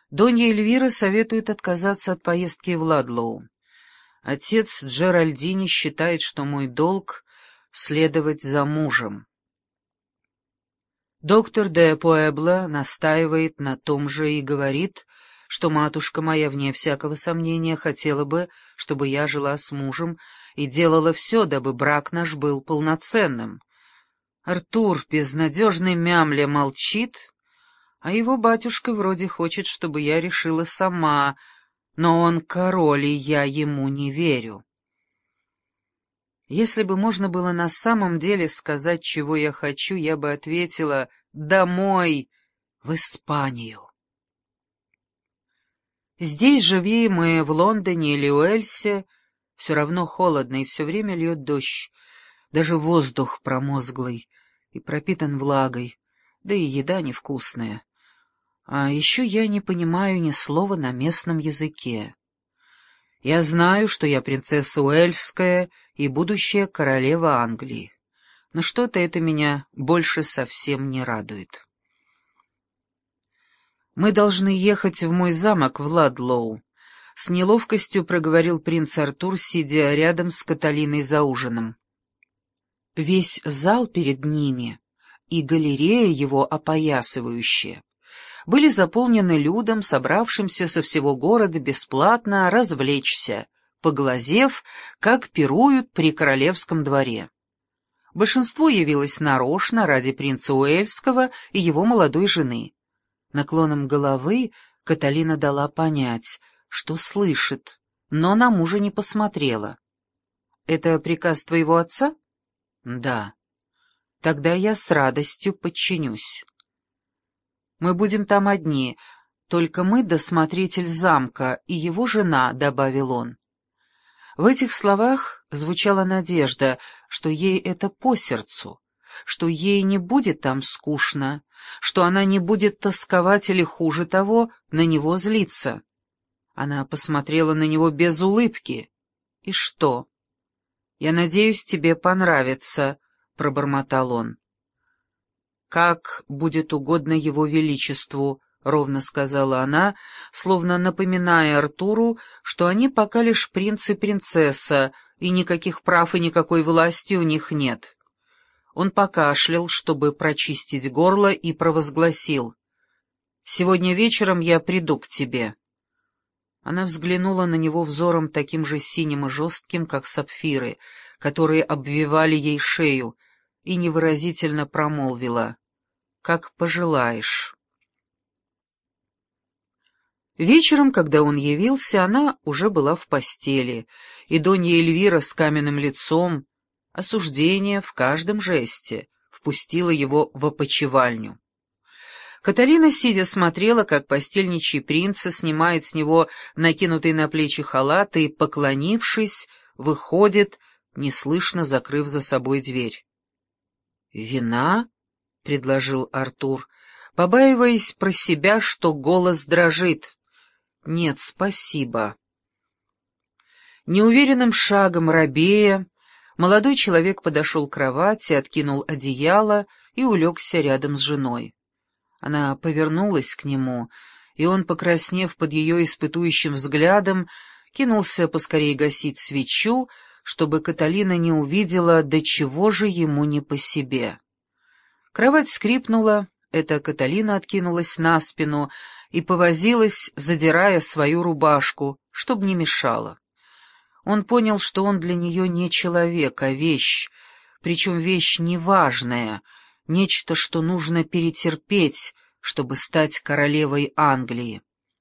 Донья Эльвира советует отказаться от поездки в Ладлоу. Отец Джеральдини считает, что мой долг — следовать за мужем. Доктор де Пуэбло настаивает на том же и говорит, что матушка моя, вне всякого сомнения, хотела бы, чтобы я жила с мужем и делала все, дабы брак наш был полноценным. Артур, безнадежный мямля, молчит, а его батюшка вроде хочет, чтобы я решила сама, но он король, и я ему не верю. Если бы можно было на самом деле сказать, чего я хочу, я бы ответила «домой, в Испанию». Здесь, живи мы в Лондоне или Уэльсе, все равно холодно, и все время льет дождь, даже воздух промозглый и пропитан влагой, да и еда невкусная. А еще я не понимаю ни слова на местном языке. Я знаю, что я принцесса Уэльская и будущая королева Англии, но что-то это меня больше совсем не радует. «Мы должны ехать в мой замок в Ладлоу», — с неловкостью проговорил принц Артур, сидя рядом с Каталиной за ужином. Весь зал перед ними и галерея его опоясывающая были заполнены людом, собравшимся со всего города бесплатно развлечься, поглазев, как пируют при королевском дворе. Большинство явилось нарочно ради принца Уэльского и его молодой жены. Наклоном головы Каталина дала понять, что слышит, но на мужа не посмотрела. «Это приказ твоего отца?» «Да». «Тогда я с радостью подчинюсь». «Мы будем там одни, только мы да смотритель замка и его жена», — добавил он. В этих словах звучала надежда, что ей это по сердцу, что ей не будет там скучно, что она не будет тосковать или, хуже того, на него злиться. Она посмотрела на него без улыбки. «И что?» «Я надеюсь, тебе понравится», — пробормотал он. «Как будет угодно его величеству», — ровно сказала она, словно напоминая Артуру, что они пока лишь принц и принцесса, и никаких прав и никакой власти у них нет. Он покашлял, чтобы прочистить горло, и провозгласил: «Сегодня вечером я приду к тебе». Она взглянула на него взором таким же синим и жестким, как сапфиры, которые обвивали ей шею, и невыразительно промолвила: «Как пожелаешь». Вечером, когда он явился, она уже была в постели, и Донья Эльвира с каменным лицом, осуждение в каждом жесте, впустила его в опочивальню. Каталина, сидя, смотрела, как постельничий принц снимает с него накинутый на плечи халат и, поклонившись, выходит, неслышно закрыв за собой дверь. «Вина?» — предложил Артур, побаиваясь про себя, что голос дрожит. «Нет, спасибо». Неуверенным шагом робея молодой человек подошел к кровати, откинул одеяло и улегся рядом с женой. Она повернулась к нему, и он, покраснев под ее испытующим взглядом, кинулся поскорее гасить свечу, чтобы Каталина не увидела, до чего же ему не по себе. Кровать скрипнула, эта Каталина откинулась на спину и повозилась, задирая свою рубашку, чтоб не мешала. Он понял, что он для нее не человек, а вещь, причем вещь неважная, нечто, что нужно перетерпеть, чтобы стать королевой Англии.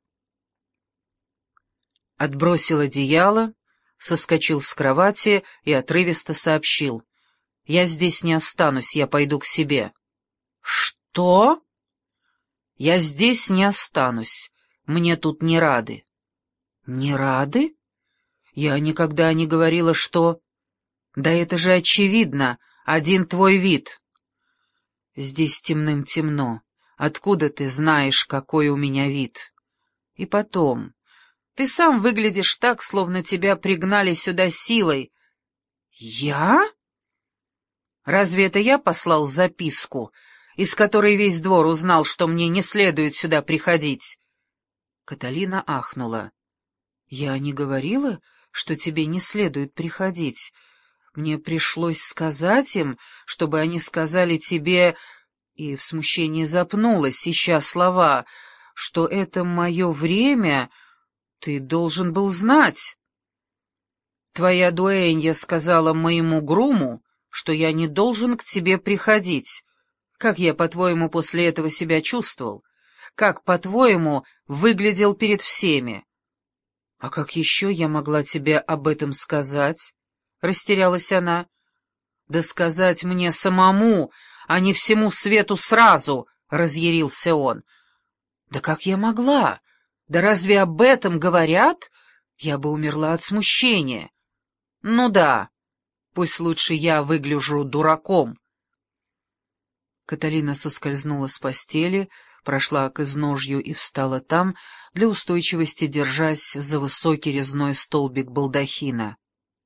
Отбросил одеяло, соскочил с кровати и отрывисто сообщил: «Я здесь не останусь, я пойду к себе». «Что?» «Я здесь не останусь, мне тут не рады». «Не рады? Я никогда не говорила, что...» «Да это же очевидно, один твой вид». «Здесь темным-темно. Откуда ты знаешь, какой у меня вид? И потом, ты сам выглядишь так, словно тебя пригнали сюда силой». «Я? Разве это я послал записку, из которой весь двор узнал, что мне не следует сюда приходить?» Каталина ахнула. «Я не говорила, что тебе не следует приходить. Мне пришлось сказать им, чтобы они сказали тебе...» И в смущении запнулась, ища слова, что это мое время, ты должен был знать. Твоя дуэнья сказала моему груму, что я не должен к тебе приходить. Как я, по-твоему, после этого себя чувствовал? Как, по-твоему, выглядел перед всеми? — А как еще я могла тебе об этом сказать? — растерялась она. — Да сказать мне самому, а не всему свету сразу, — разъярился он. — Да как я могла? Да разве об этом говорят? Я бы умерла от смущения. — Ну да, пусть лучше я выгляжу дураком. Каталина соскользнула с постели, прошла к изножью и встала там, для устойчивости держась за высокий резной столбик балдахина.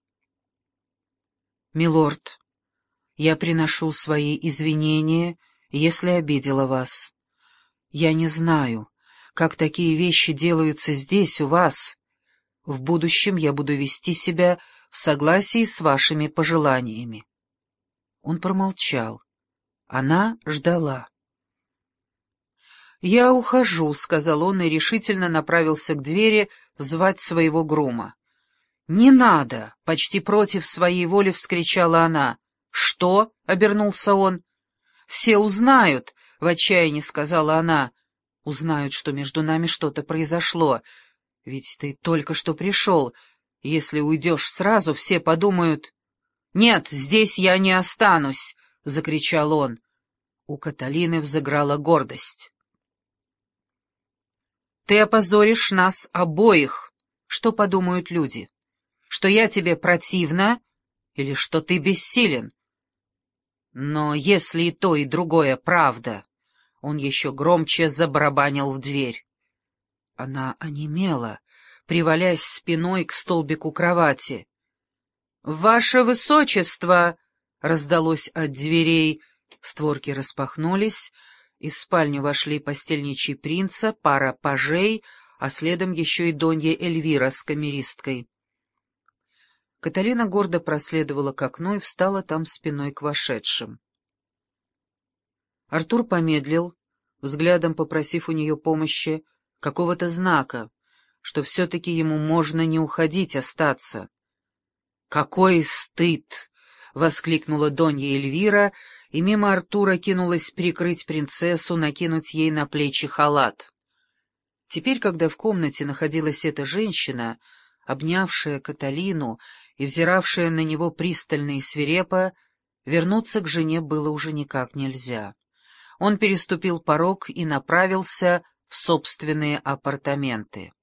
«Милорд, я приношу свои извинения, если обидела вас. Я не знаю, как такие вещи делаются здесь, у вас. В будущем я буду вести себя в согласии с вашими пожеланиями». Он промолчал. Она ждала. «Я ухожу», — сказал он и решительно направился к двери звать своего грума. «Не надо!» — почти против своей воли вскричала она. «Что?» — обернулся он. «Все узнают», — в отчаянии сказала она. «Узнают, что между нами что-то произошло. Ведь ты только что пришел. Если уйдешь сразу, все подумают...» «Нет, здесь я не останусь!» — закричал он. У Каталины взыграла гордость. «Ты опозоришь нас обоих. Что подумают люди? Что я тебе противна или что ты бессилен? Но если и то, и другое правда...» Он еще громче забарабанил в дверь. Она онемела, привалясь спиной к столбику кровати. «Ваше высочество!» — раздалось от дверей. Створки распахнулись, и в спальню вошли постельничий принца, пара пажей, а следом еще и донья Эльвира с камеристкой. Каталина гордо проследовала к окну и встала там спиной к вошедшим. Артур помедлил, взглядом попросив у нее помощи, какого-то знака, что все-таки ему можно не уходить, остаться. «Какой стыд!» — воскликнула донья Эльвира, и мимо Артура кинулась прикрыть принцессу, накинуть ей на плечи халат. Теперь, когда в комнате находилась эта женщина, обнявшая Каталину и взиравшая на него пристально и свирепо, вернуться к жене было уже никак нельзя. Он переступил порог и направился в собственные апартаменты.